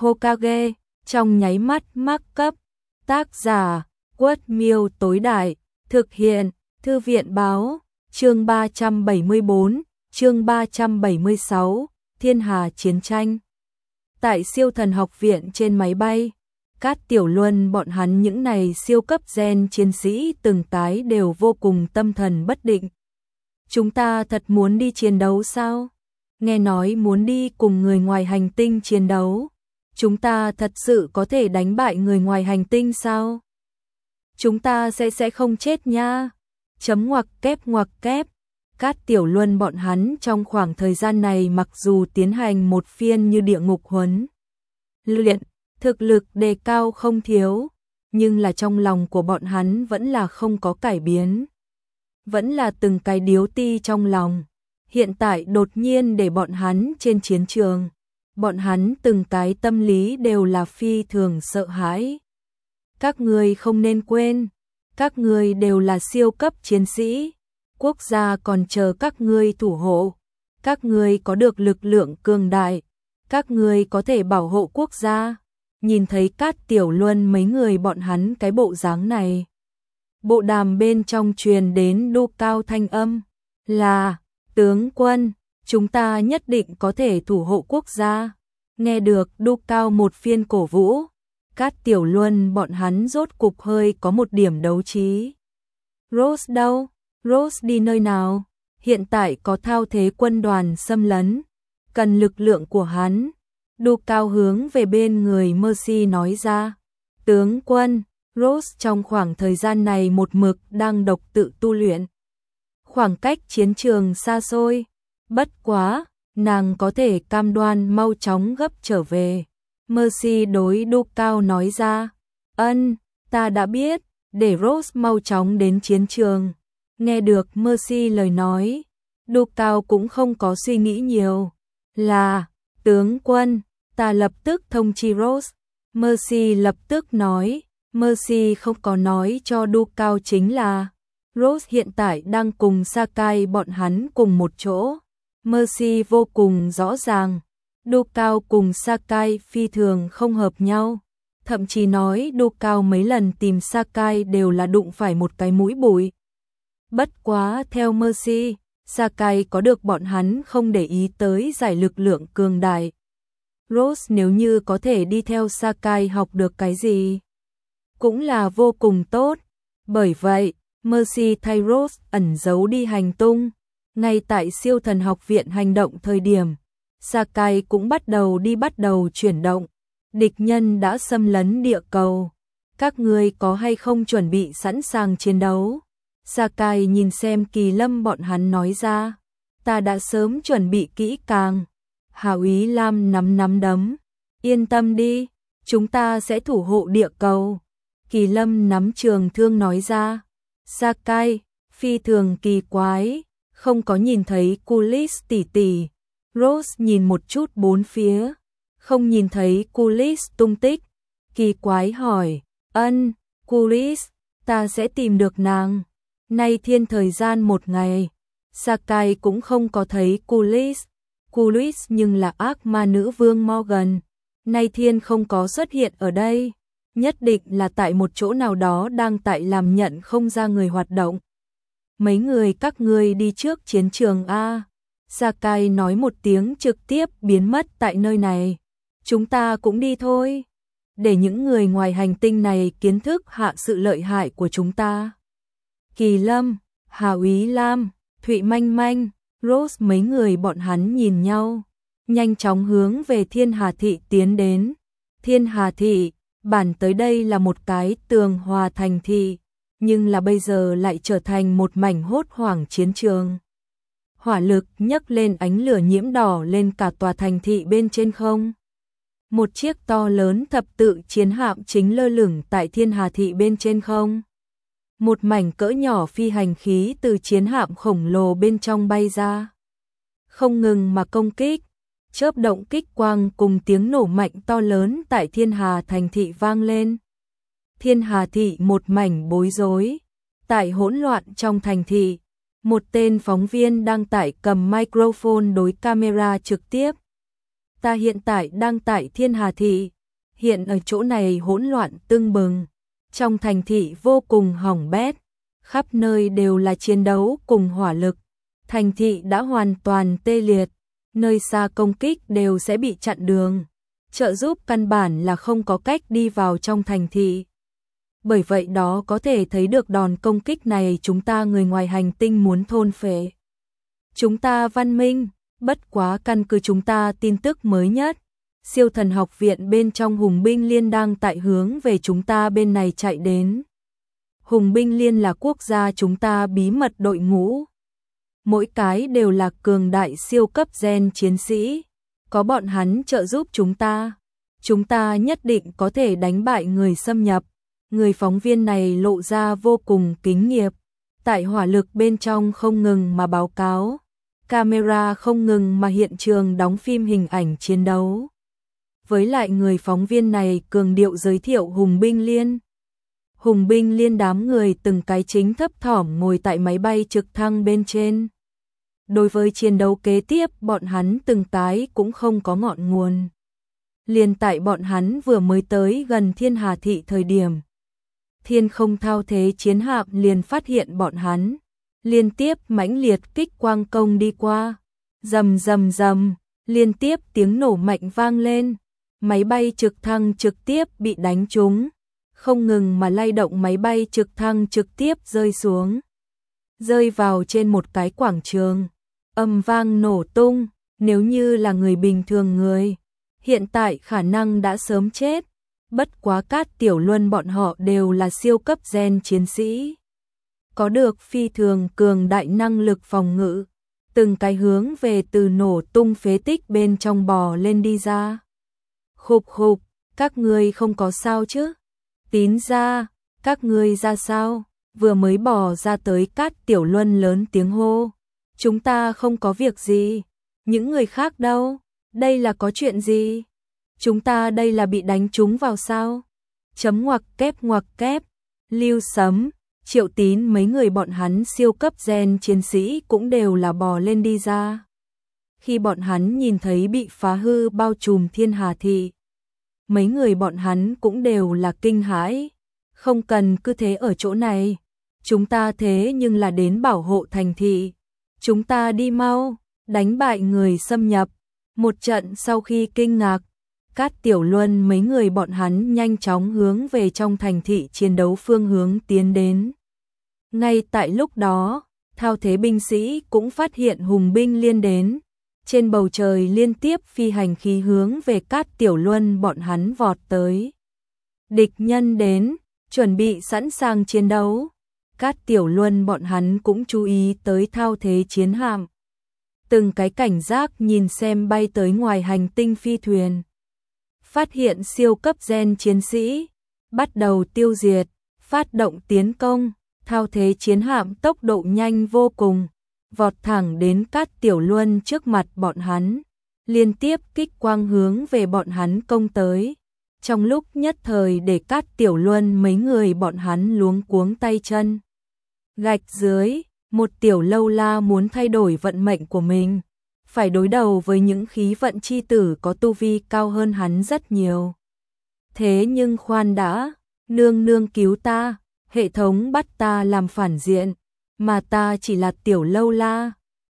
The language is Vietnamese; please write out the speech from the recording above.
Hokage, trong nháy mắt mắc cấp. Tác giả, Quất Miêu tối đại, thực hiện, Thư viện báo, chương 374, chương 376, Thiên Hà chiến tranh. Tại siêu thần học viện trên máy bay, Cát Tiểu Luân bọn hắn những này siêu cấp gen chiến sĩ từng cái đều vô cùng tâm thần bất định. Chúng ta thật muốn đi chiến đấu sao? Nghe nói muốn đi cùng người ngoài hành tinh chiến đấu. Chúng ta thật sự có thể đánh bại người ngoài hành tinh sao? Chúng ta sẽ không chết nha. Chấm ngoặc kép. Cát Tiểu Luân bọn hắn trong khoảng thời gian này mặc dù tiến hành một phiên như địa ngục huấn luyện, thực lực đề cao không thiếu, nhưng là trong lòng của bọn hắn vẫn là không có cải biến. Vẫn là từng cái điếu ti trong lòng. Hiện tại đột nhiên để bọn hắn trên chiến trường, bọn hắn từng cái tâm lý đều là phi thường sợ hãi. Các người không nên quên, các người đều là siêu cấp chiến sĩ, quốc gia còn chờ các ngươi thủ hộ, các người có được lực lượng cường đại, các người có thể bảo hộ quốc gia. Nhìn thấy Cát Tiểu Luân mấy người bọn hắn cái bộ dáng này, bộ đàm bên trong truyền đến đô cao thanh âm là: tướng quân, chúng ta nhất định có thể thủ hộ quốc gia. Nghe được đô cao một phiên cổ vũ, Cát Tiểu Luân bọn hắn rốt cục hơi có một điểm đấu trí. Rose đâu? Rose đi nơi nào? Hiện tại có thao thế quân đoàn xâm lấn, cần lực lượng của hắn. Đô cao hướng về bên người Mercy nói ra: tướng quân, Rose trong khoảng thời gian này một mực đang độc tự tu luyện. Khoảng cách chiến trường xa xôi, bất quá, nàng có thể cam đoan mau chóng gấp trở về. Mercy đối đô cao nói ra: ân, ta đã biết, để Rose mau chóng đến chiến trường. Nghe được Mercy lời nói, đô cao cũng không có suy nghĩ nhiều. Là, tướng quân, ta lập tức thông chi Rose. Mercy lập tức nói. Mercy không có nói cho đô cao chính là Rose hiện tại đang cùng Sakai bọn hắn cùng một chỗ. Mercy vô cùng rõ ràng, đô cao cùng Sakai phi thường không hợp nhau. Thậm chí nói đô cao mấy lần tìm Sakai đều là đụng phải một cái mũi bụi. Bất quá theo Mercy, Sakai có được bọn hắn không để ý tới giải lực lượng cường đại. Rose nếu như có thể đi theo Sakai học được cái gì, cũng là vô cùng tốt. Bởi vậy, Mercy thay Rose ẩn giấu đi hành tung. Ngay tại siêu thần học viện hành động thời điểm, Sakai cũng bắt đầu chuyển động. Địch nhân đã xâm lấn địa cầu. Các ngươi có hay không chuẩn bị sẵn sàng chiến đấu? Sakai nhìn xem Kỳ Lâm bọn hắn nói ra: ta đã sớm chuẩn bị kỹ càng. Hào Ý Lam nắm đấm: yên tâm đi, chúng ta sẽ thủ hộ địa cầu. Kỳ Lâm nắm trường thương nói ra. Sakai phi thường kỳ quái, không có nhìn thấy Kulis tỷ tỷ. Rose nhìn một chút bốn phía, không nhìn thấy Kulis tung tích. Kỳ quái hỏi: ân, Kulis, ta sẽ tìm được nàng. Nay thiên thời gian một ngày, Sakai cũng không có thấy Kulis. Kulis nhưng là ác ma nữ vương Morgan. Nay thiên không có xuất hiện ở đây, nhất định là tại một chỗ nào đó đang tại làm nhận không ra người hoạt động. Mấy người các ngươi đi trước chiến trường a. Sakai nói một tiếng trực tiếp biến mất tại nơi này. Chúng ta cũng đi thôi, để những người ngoài hành tinh này kiến thức hạ sự lợi hại của chúng ta. Kỳ Lâm, Hào Ý Lam, Thụy Manh Manh, Rose mấy người bọn hắn nhìn nhau, nhanh chóng hướng về Thiên Hà Thị tiến đến. Thiên Hà Thị, bản tới đây là một cái tường hòa thành thị, nhưng là bây giờ lại trở thành một mảnh hốt hoảng chiến trường. Hỏa lực nhấc lên, ánh lửa nhiễm đỏ lên cả tòa thành thị bên trên không. Một chiếc to lớn thập tự chiến hạm chính lơ lửng tại Thiên Hà Thị bên trên không. Một mảnh cỡ nhỏ phi hành khí từ chiến hạm khổng lồ bên trong bay ra, không ngừng mà công kích. Chớp động kích quang cùng tiếng nổ mạnh to lớn tại Thiên Hà thành thị vang lên. Thiên Hà Thị một mảnh bối rối. Tại hỗn loạn trong thành thị, một tên phóng viên đang tải cầm microphone đối camera trực tiếp. Ta hiện tại đang tại Thiên Hà Thị, hiện ở chỗ này hỗn loạn tưng bừng, trong thành thị vô cùng hỏng bét, khắp nơi đều là chiến đấu cùng hỏa lực, thành thị đã hoàn toàn tê liệt, nơi xa công kích đều sẽ bị chặn đường, trợ giúp căn bản là không có cách đi vào trong thành thị. Bởi vậy đó có thể thấy được đòn công kích này chúng ta người ngoài hành tinh muốn thôn phệ chúng ta văn minh. Bất quá căn cứ chúng ta tin tức mới nhất, siêu thần học viện bên trong Hùng binh liên đang tại hướng về chúng ta bên này chạy đến. Hùng binh liên là quốc gia chúng ta bí mật đội ngũ. Mỗi cái đều là cường đại siêu cấp gen chiến sĩ. Có bọn hắn trợ giúp chúng ta nhất định có thể đánh bại người xâm nhập. Người phóng viên này lộ ra vô cùng kính nghiệp. Tại hỏa lực bên trong không ngừng mà báo cáo. Camera không ngừng mà hiện trường đóng phim hình ảnh chiến đấu. Với lại người phóng viên này cường điệu giới thiệu Hùng binh liên. Hùng binh liên đám người từng cái chính thấp thỏm ngồi tại máy bay trực thăng bên trên. Đối với chiến đấu kế tiếp bọn hắn từng cái cũng không có ngọn nguồn. Liền tại bọn hắn vừa mới tới gần Thiên Hà Thị thời điểm. Thiên không thao thế chiến hạm liền phát hiện bọn hắn. Liên tiếp mãnh liệt kích quang công đi qua. Rầm rầm rầm, liên tiếp tiếng nổ mạnh vang lên. Máy bay trực thăng trực tiếp bị đánh trúng. Không ngừng mà lay động máy bay trực thăng trực tiếp rơi xuống. Rơi vào trên một cái quảng trường. Âm vang nổ tung, nếu như là người bình thường hiện tại khả năng đã sớm chết. Bất quá Cát Tiểu Luân bọn họ đều là siêu cấp gen chiến sĩ. Có được phi thường cường đại năng lực phòng ngự. Từng cái hướng về từ nổ tung phế tích bên trong bò lên đi ra. Khục khục, các ngươi không có sao chứ? Tín ra, các ngươi ra sao? Vừa mới bò ra tới Cát Tiểu Luân lớn tiếng hô. Chúng ta không có việc gì. Những người khác đâu? Đây là có chuyện gì? Chúng ta đây là bị đánh trúng vào sao? Chấm ngoặc kép. Lưu Sấm, Triệu Tín mấy người bọn hắn siêu cấp gen chiến sĩ cũng đều là bò lên đi ra. Khi bọn hắn nhìn thấy bị phá hư bao trùm Thiên Hà Thị, mấy người bọn hắn cũng đều là kinh hãi. Không cần cứ thế ở chỗ này. Chúng ta thế nhưng là đến bảo hộ thành thị. Chúng ta đi mau, đánh bại người xâm nhập. Một trận sau khi kinh ngạc, Cát Tiểu Luân mấy người bọn hắn nhanh chóng hướng về trong thành thị chiến đấu phương hướng tiến đến. Ngay tại lúc đó, thao thế binh sĩ cũng phát hiện Hùng binh liên đến. Trên bầu trời liên tiếp phi hành khí hướng về Cát Tiểu Luân bọn hắn vọt tới. Địch nhân đến, chuẩn bị sẵn sàng chiến đấu. Cát Tiểu Luân bọn hắn cũng chú ý tới thao thế chiến hạm. Từng cái cảnh giác nhìn xem bay tới ngoài hành tinh phi thuyền. Phát hiện siêu cấp gen chiến sĩ, bắt đầu tiêu diệt, phát động tiến công, thao thế chiến hạm tốc độ nhanh vô cùng, vọt thẳng đến Cát Tiểu Luân trước mặt bọn hắn, liên tiếp kích quang hướng về bọn hắn công tới. Trong lúc nhất thời để Cát Tiểu Luân mấy người bọn hắn luống cuống tay chân. Gạch dưới, một tiểu lâu la muốn thay đổi vận mệnh của mình, phải đối đầu với những khí vận chi tử có tu vi cao hơn hắn rất nhiều. Thế nhưng khoan đã, nương nương cứu ta, hệ thống bắt ta làm phản diện, mà ta chỉ là tiểu lâu la,